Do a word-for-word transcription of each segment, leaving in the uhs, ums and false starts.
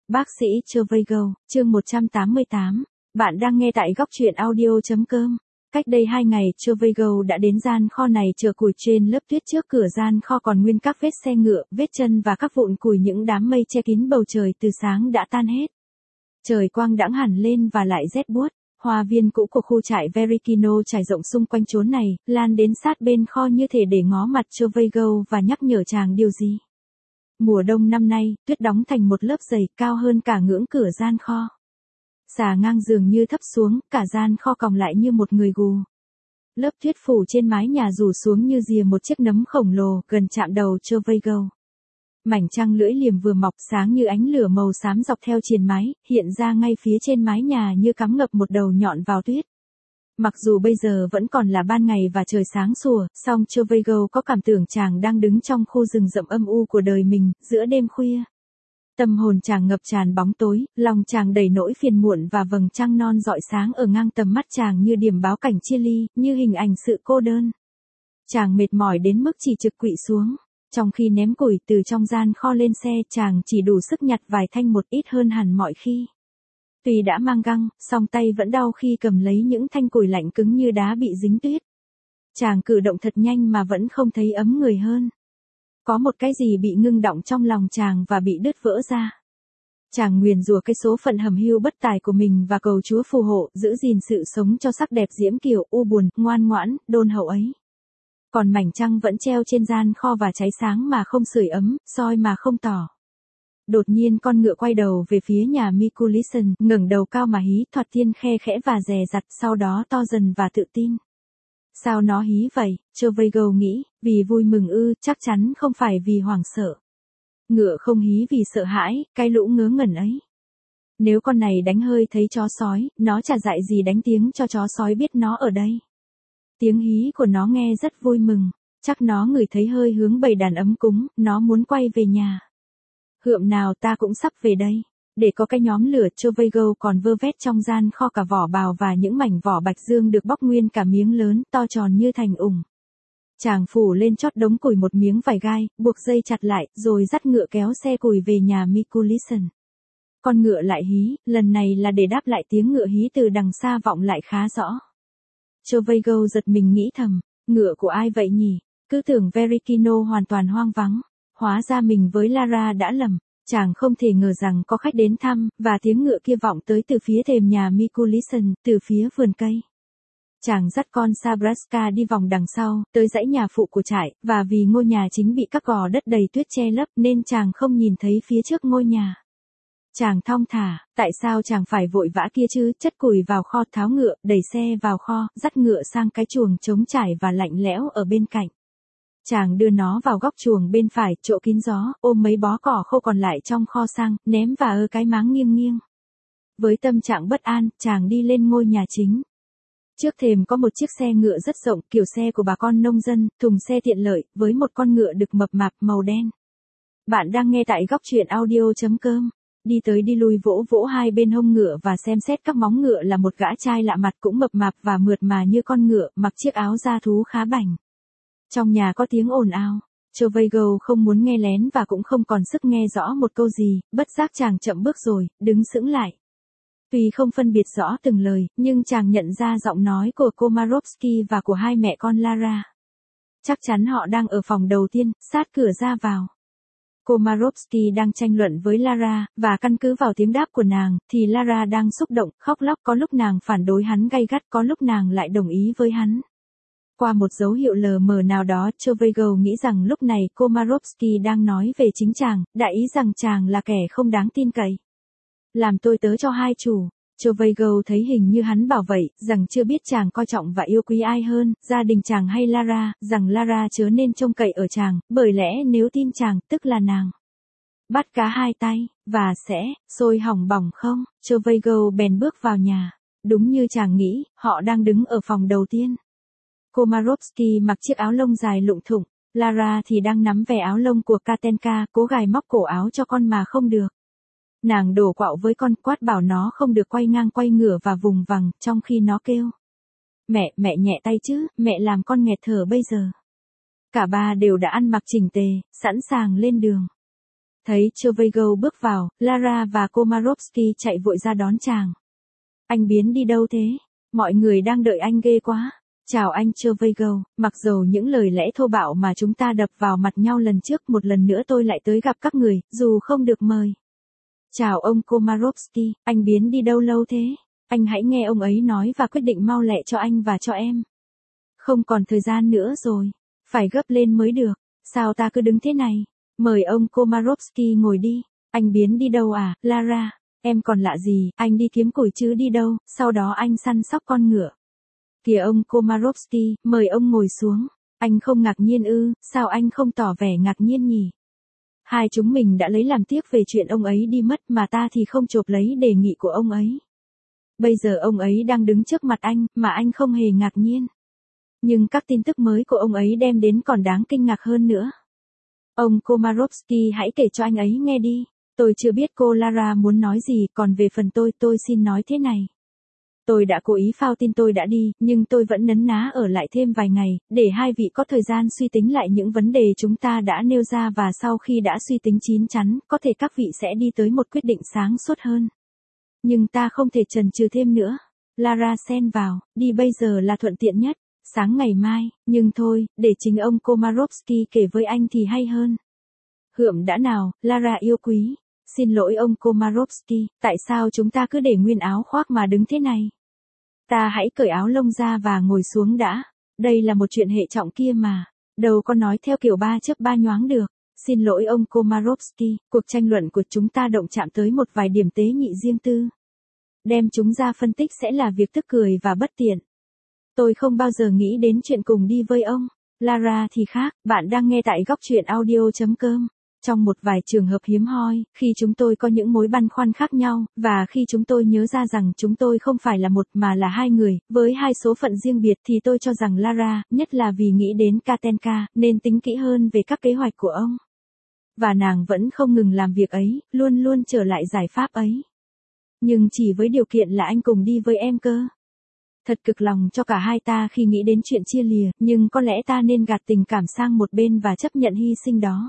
Bác sĩ Chevregal, chương một trăm tám mươi tám. Bạn đang nghe tại góc truyện audio.com. Cách đây hai ngày, Chevregal đã đến gian kho này chở củi. Trên lớp tuyết trước cửa gian kho còn nguyên các vết xe ngựa, vết chân và các vụn củi. Những đám mây che kín bầu trời từ sáng đã tan hết. Trời quang đãng hẳn lên và lại rét buốt. Hoa viên cũ của khu trại Verikino trải rộng xung quanh chốn này, lan đến sát bên kho như thể để ngó mặt Chevregal và nhắc nhở chàng điều gì. Mùa đông năm nay, tuyết đóng thành một lớp dày cao hơn cả ngưỡng cửa gian kho. Xà ngang dường như thấp xuống, cả gian kho còng lại như một người gù. Lớp tuyết phủ trên mái nhà rủ xuống như rìa một chiếc nấm khổng lồ, gần chạm đầu Chevregal. Mảnh trăng lưỡi liềm vừa mọc sáng như ánh lửa màu xám dọc theo triền mái, hiện ra ngay phía trên mái nhà như cắm ngập một đầu nhọn vào tuyết. Mặc dù bây giờ vẫn còn là ban ngày và trời sáng sủa, song Chevregal có cảm tưởng chàng đang đứng trong khu rừng rậm âm u của đời mình, giữa đêm khuya. Tâm hồn chàng ngập tràn bóng tối, lòng chàng đầy nỗi phiền muộn và vầng trăng non rọi sáng ở ngang tầm mắt chàng như điểm báo cảnh chia ly, như hình ảnh sự cô đơn. Chàng mệt mỏi đến mức chỉ trực quỵ xuống. Trong khi ném củi từ trong gian kho lên xe, chàng chỉ đủ sức nhặt vài thanh một ít hơn hẳn mọi khi. Tuy đã mang găng, song tay vẫn đau khi cầm lấy những thanh củi lạnh cứng như đá bị dính tuyết. Chàng cử động thật nhanh mà vẫn không thấy ấm người hơn. Có một cái gì bị ngưng đọng trong lòng chàng và bị đứt vỡ ra. Chàng nguyền rủa cái số phận hầm hưu bất tài của mình và cầu Chúa phù hộ, giữ gìn sự sống cho sắc đẹp diễm kiều, u buồn, ngoan ngoãn, đôn hậu ấy. Còn mảnh trăng vẫn treo trên gian kho và cháy sáng mà không sưởi ấm, soi mà không tỏ. Đột nhiên con ngựa quay đầu về phía nhà Mikulisson, ngẩng đầu cao mà hí thoạt tiên khe khẽ và dè dặt, sau đó to dần và tự tin. Sao nó hí vậy? Chevregal nghĩ, vì vui mừng ư, chắc chắn không phải vì hoảng sợ. Ngựa không hí vì sợ hãi, cái lũ ngớ ngẩn ấy. Nếu con này đánh hơi thấy chó sói, nó chả dại gì đánh tiếng cho chó sói biết nó ở đây. Tiếng hí của nó nghe rất vui mừng, chắc nó ngửi thấy hơi hướng bầy đàn ấm cúng, nó muốn quay về nhà. Hượm nào ta cũng sắp về đây. Để có cái nhóm lửa, Chevregal còn vơ vét trong gian kho cả vỏ bào và những mảnh vỏ bạch dương được bóc nguyên cả miếng lớn, to tròn như thành ủng. Chàng phủ lên chót đống củi một miếng vải gai, buộc dây chặt lại, rồi dắt ngựa kéo xe củi về nhà Mikulisson. Con ngựa lại hí, lần này là để đáp lại tiếng ngựa hí từ đằng xa vọng lại khá rõ. Chevregal giật mình nghĩ thầm, ngựa của ai vậy nhỉ? Cứ tưởng Verikino hoàn toàn hoang vắng. Hóa ra mình với Lara đã lầm. Chàng không thể ngờ rằng có khách đến thăm, và tiếng ngựa kia vọng tới từ phía thềm nhà Mikulisson, từ phía vườn cây. Chàng dắt con Sabraska đi vòng đằng sau, tới dãy nhà phụ của trại, và vì ngôi nhà chính bị các gò đất đầy tuyết che lấp nên chàng không nhìn thấy phía trước ngôi nhà. Chàng thong thả, tại sao chàng phải vội vã kia chứ, chất củi vào kho, tháo ngựa, đẩy xe vào kho, dắt ngựa sang cái chuồng trống trải và lạnh lẽo ở bên cạnh. Chàng đưa nó vào góc chuồng bên phải, chỗ kín gió, ôm mấy bó cỏ khô còn lại trong kho sang, ném và ơ cái máng nghiêng nghiêng. Với tâm trạng bất an, chàng đi lên ngôi nhà chính. Trước thềm có một chiếc xe ngựa rất rộng, kiểu xe của bà con nông dân, thùng xe tiện lợi, với một con ngựa đực mập mạp màu đen. Bạn đang nghe tại góc truyện audio.com. Đi tới đi lui vỗ vỗ hai bên hông ngựa và xem xét các móng ngựa là một gã trai lạ mặt cũng mập mạp và mượt mà như con ngựa, mặc chiếc áo da thú khá bảnh. Trong nhà có tiếng ồn ào. Chevregal không muốn nghe lén và cũng không còn sức nghe rõ một câu gì, bất giác chàng chậm bước rồi, đứng sững lại. Tuy không phân biệt rõ từng lời, nhưng chàng nhận ra giọng nói của Komarovsky và của hai mẹ con Lara. Chắc chắn họ đang ở phòng đầu tiên, sát cửa ra vào. Komarovsky đang tranh luận với Lara, và căn cứ vào tiếng đáp của nàng, thì Lara đang xúc động, khóc lóc, có lúc nàng phản đối hắn gay gắt, có lúc nàng lại đồng ý với hắn. Qua một dấu hiệu lờ mờ nào đó, Chevregal nghĩ rằng lúc này Komarovsky đang nói về chính chàng, đại ý rằng chàng là kẻ không đáng tin cậy. Làm tôi tớ cho hai chủ. Chevregal thấy hình như hắn bảo vậy, rằng chưa biết chàng coi trọng và yêu quý ai hơn, gia đình chàng hay Lara, rằng Lara chớ nên trông cậy ở chàng, bởi lẽ nếu tin chàng, tức là nàng bắt cá hai tay, và sẽ sôi hỏng bỏng không. Chevregal bèn bước vào nhà. Đúng như chàng nghĩ, họ đang đứng ở phòng đầu tiên. Komarovsky mặc chiếc áo lông dài lụng thụng, Lara thì đang nắm về áo lông của Katenka, cố gài móc cổ áo cho con mà không được. Nàng đổ quạo với con, quát bảo nó không được quay ngang quay ngửa và vùng vằng, trong khi nó kêu. Mẹ, mẹ nhẹ tay chứ, mẹ làm con nghẹt thở bây giờ. Cả ba đều đã ăn mặc chỉnh tề, sẵn sàng lên đường. Thấy Trevigo bước vào, Lara và Komarovsky chạy vội ra đón chàng. Anh biến đi đâu thế? Mọi người đang đợi anh ghê quá. Chào anh Trevigo, mặc dầu những lời lẽ thô bạo mà chúng ta đập vào mặt nhau lần trước, một lần nữa tôi lại tới gặp các người, dù không được mời. Chào ông Komarovsky, anh biến đi đâu lâu thế? Anh hãy nghe ông ấy nói và quyết định mau lẹ cho anh và cho em. Không còn thời gian nữa rồi, phải gấp lên mới được. Sao ta cứ đứng thế này? Mời ông Komarovsky ngồi đi. Anh biến đi đâu à, Lara? Em còn lạ gì, anh đi kiếm củi chứ đi đâu, sau đó anh săn sóc con ngựa. Kìa ông Komarovsky, mời ông ngồi xuống. Anh không ngạc nhiên ư, sao anh không tỏ vẻ ngạc nhiên nhỉ? Hai chúng mình đã lấy làm tiếc về chuyện ông ấy đi mất mà ta thì không chộp lấy đề nghị của ông ấy. Bây giờ ông ấy đang đứng trước mặt anh, mà anh không hề ngạc nhiên. Nhưng các tin tức mới của ông ấy đem đến còn đáng kinh ngạc hơn nữa. Ông Komarovsky hãy kể cho anh ấy nghe đi. Tôi chưa biết cô Lara muốn nói gì, còn về phần tôi, tôi xin nói thế này. Tôi đã cố ý phao tin tôi đã đi, nhưng tôi vẫn nấn ná ở lại thêm vài ngày, để hai vị có thời gian suy tính lại những vấn đề chúng ta đã nêu ra, và sau khi đã suy tính chín chắn, có thể các vị sẽ đi tới một quyết định sáng suốt hơn. Nhưng ta không thể chần chừ thêm nữa. Lara xen vào, đi bây giờ là thuận tiện nhất. Sáng ngày mai, nhưng thôi, để chính ông Komarovsky kể với anh thì hay hơn. Hượm đã nào, Lara yêu quý. Xin lỗi ông Komarovsky, tại sao chúng ta cứ để nguyên áo khoác mà đứng thế này? Ta hãy cởi áo lông ra và ngồi xuống đã. Đây là một chuyện hệ trọng kia mà. Đâu có nói theo kiểu ba chớp ba nhoáng được. Xin lỗi ông Komarovsky, cuộc tranh luận của chúng ta động chạm tới một vài điểm tế nhị riêng tư. Đem chúng ra phân tích sẽ là việc tức cười và bất tiện. Tôi không bao giờ nghĩ đến chuyện cùng đi với ông. Lara thì khác, bạn đang nghe tại góc truyện audio chấm com. Trong một vài trường hợp hiếm hoi, khi chúng tôi có những mối băn khoăn khác nhau, và khi chúng tôi nhớ ra rằng chúng tôi không phải là một mà là hai người, với hai số phận riêng biệt, thì tôi cho rằng Lara, nhất là vì nghĩ đến Katenka, nên tính kỹ hơn về các kế hoạch của ông. Và nàng vẫn không ngừng làm việc ấy, luôn luôn trở lại giải pháp ấy. Nhưng chỉ với điều kiện là anh cùng đi với em cơ. Thật cực lòng cho cả hai ta khi nghĩ đến chuyện chia lìa, nhưng có lẽ ta nên gạt tình cảm sang một bên và chấp nhận hy sinh đó.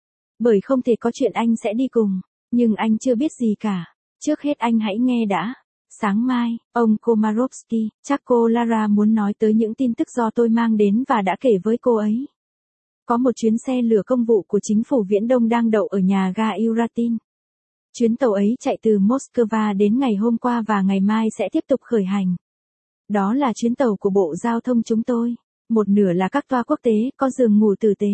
Bởi không thể có chuyện anh sẽ đi cùng, nhưng anh chưa biết gì cả. Trước hết anh hãy nghe đã. Sáng mai, ông Komarovsky, chắc cô Lara muốn nói tới những tin tức do tôi mang đến và đã kể với cô ấy. Có một chuyến xe lửa công vụ của chính phủ Viễn Đông đang đậu ở nhà ga Uratin. Chuyến tàu ấy chạy từ Moscow đến ngày hôm qua và ngày mai sẽ tiếp tục khởi hành. Đó là chuyến tàu của Bộ Giao thông chúng tôi. Một nửa là các toa quốc tế, có giường ngủ tử tế.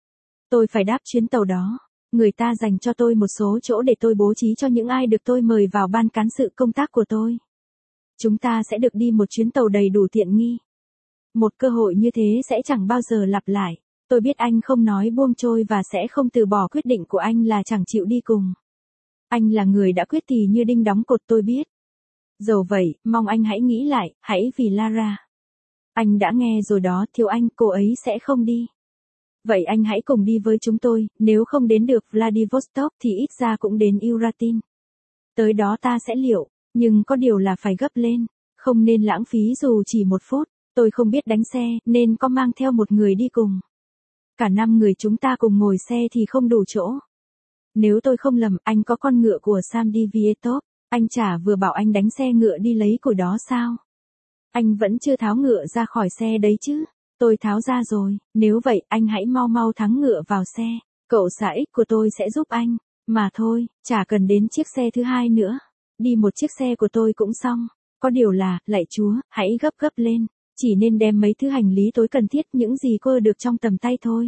Tôi phải đáp chuyến tàu đó. Người ta dành cho tôi một số chỗ để tôi bố trí cho những ai được tôi mời vào ban cán sự công tác của tôi. Chúng ta sẽ được đi một chuyến tàu đầy đủ tiện nghi. Một cơ hội như thế sẽ chẳng bao giờ lặp lại. Tôi biết anh không nói buông trôi và sẽ không từ bỏ quyết định của anh là chẳng chịu đi cùng. Anh là người đã quyết tì như đinh đóng cột, tôi biết. Dẫu vậy, mong anh hãy nghĩ lại, hãy vì Lara. Anh đã nghe rồi đó, thiếu anh, cô ấy sẽ không đi. Vậy anh hãy cùng đi với chúng tôi, nếu không đến được Vladivostok thì ít ra cũng đến Uratin. Tới đó ta sẽ liệu, nhưng có điều là phải gấp lên, không nên lãng phí dù chỉ một phút. Tôi không biết đánh xe, nên có mang theo một người đi cùng. Cả năm người chúng ta cùng ngồi xe thì không đủ chỗ. Nếu tôi không lầm, anh có con ngựa của Samdi Vietov. Anh chả vừa bảo anh đánh xe ngựa đi lấy củi đó sao? Anh vẫn chưa tháo ngựa ra khỏi xe đấy chứ? Tôi tháo ra rồi, nếu vậy anh hãy mau mau thắng ngựa vào xe. Cậu xã ích của tôi sẽ giúp anh. Mà thôi, chả cần đến chiếc xe thứ hai nữa. Đi một chiếc xe của tôi cũng xong. Có điều là, lạy Chúa, hãy gấp gấp lên. Chỉ nên đem mấy thứ hành lý tối cần thiết, những gì cô được trong tầm tay thôi.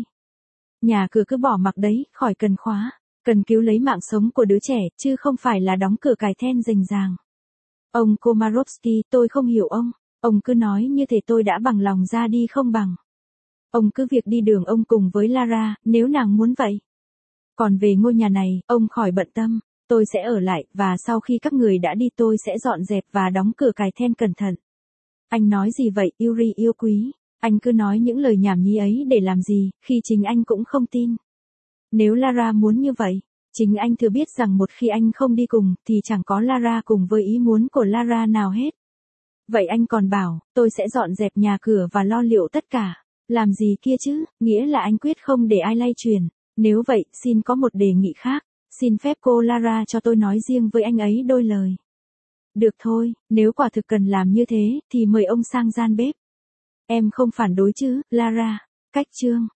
Nhà cửa cứ bỏ mặc đấy, khỏi cần khóa. Cần cứu lấy mạng sống của đứa trẻ, chứ không phải là đóng cửa cài then rình ràng. Ông Komarovsky, tôi không hiểu ông. Ông cứ nói như thể tôi đã bằng lòng ra đi không bằng. Ông cứ việc đi đường ông cùng với Lara, nếu nàng muốn vậy. Còn về ngôi nhà này, ông khỏi bận tâm. Tôi sẽ ở lại, và sau khi các người đã đi tôi sẽ dọn dẹp và đóng cửa cài then cẩn thận. Anh nói gì vậy, Yuri yêu quý? Anh cứ nói những lời nhảm nhí ấy để làm gì, khi chính anh cũng không tin. Nếu Lara muốn như vậy, chính anh thừa biết rằng một khi anh không đi cùng, thì chẳng có Lara cùng với ý muốn của Lara nào hết. Vậy anh còn bảo, tôi sẽ dọn dẹp nhà cửa và lo liệu tất cả. Làm gì kia chứ, nghĩa là anh quyết không để ai lay truyền. Nếu vậy, xin có một đề nghị khác. xin phép cô Lara cho tôi nói riêng với anh ấy đôi lời. Được thôi, nếu quả thực cần làm như thế, thì mời ông sang gian bếp. Em không phản đối chứ, Lara. Cách chương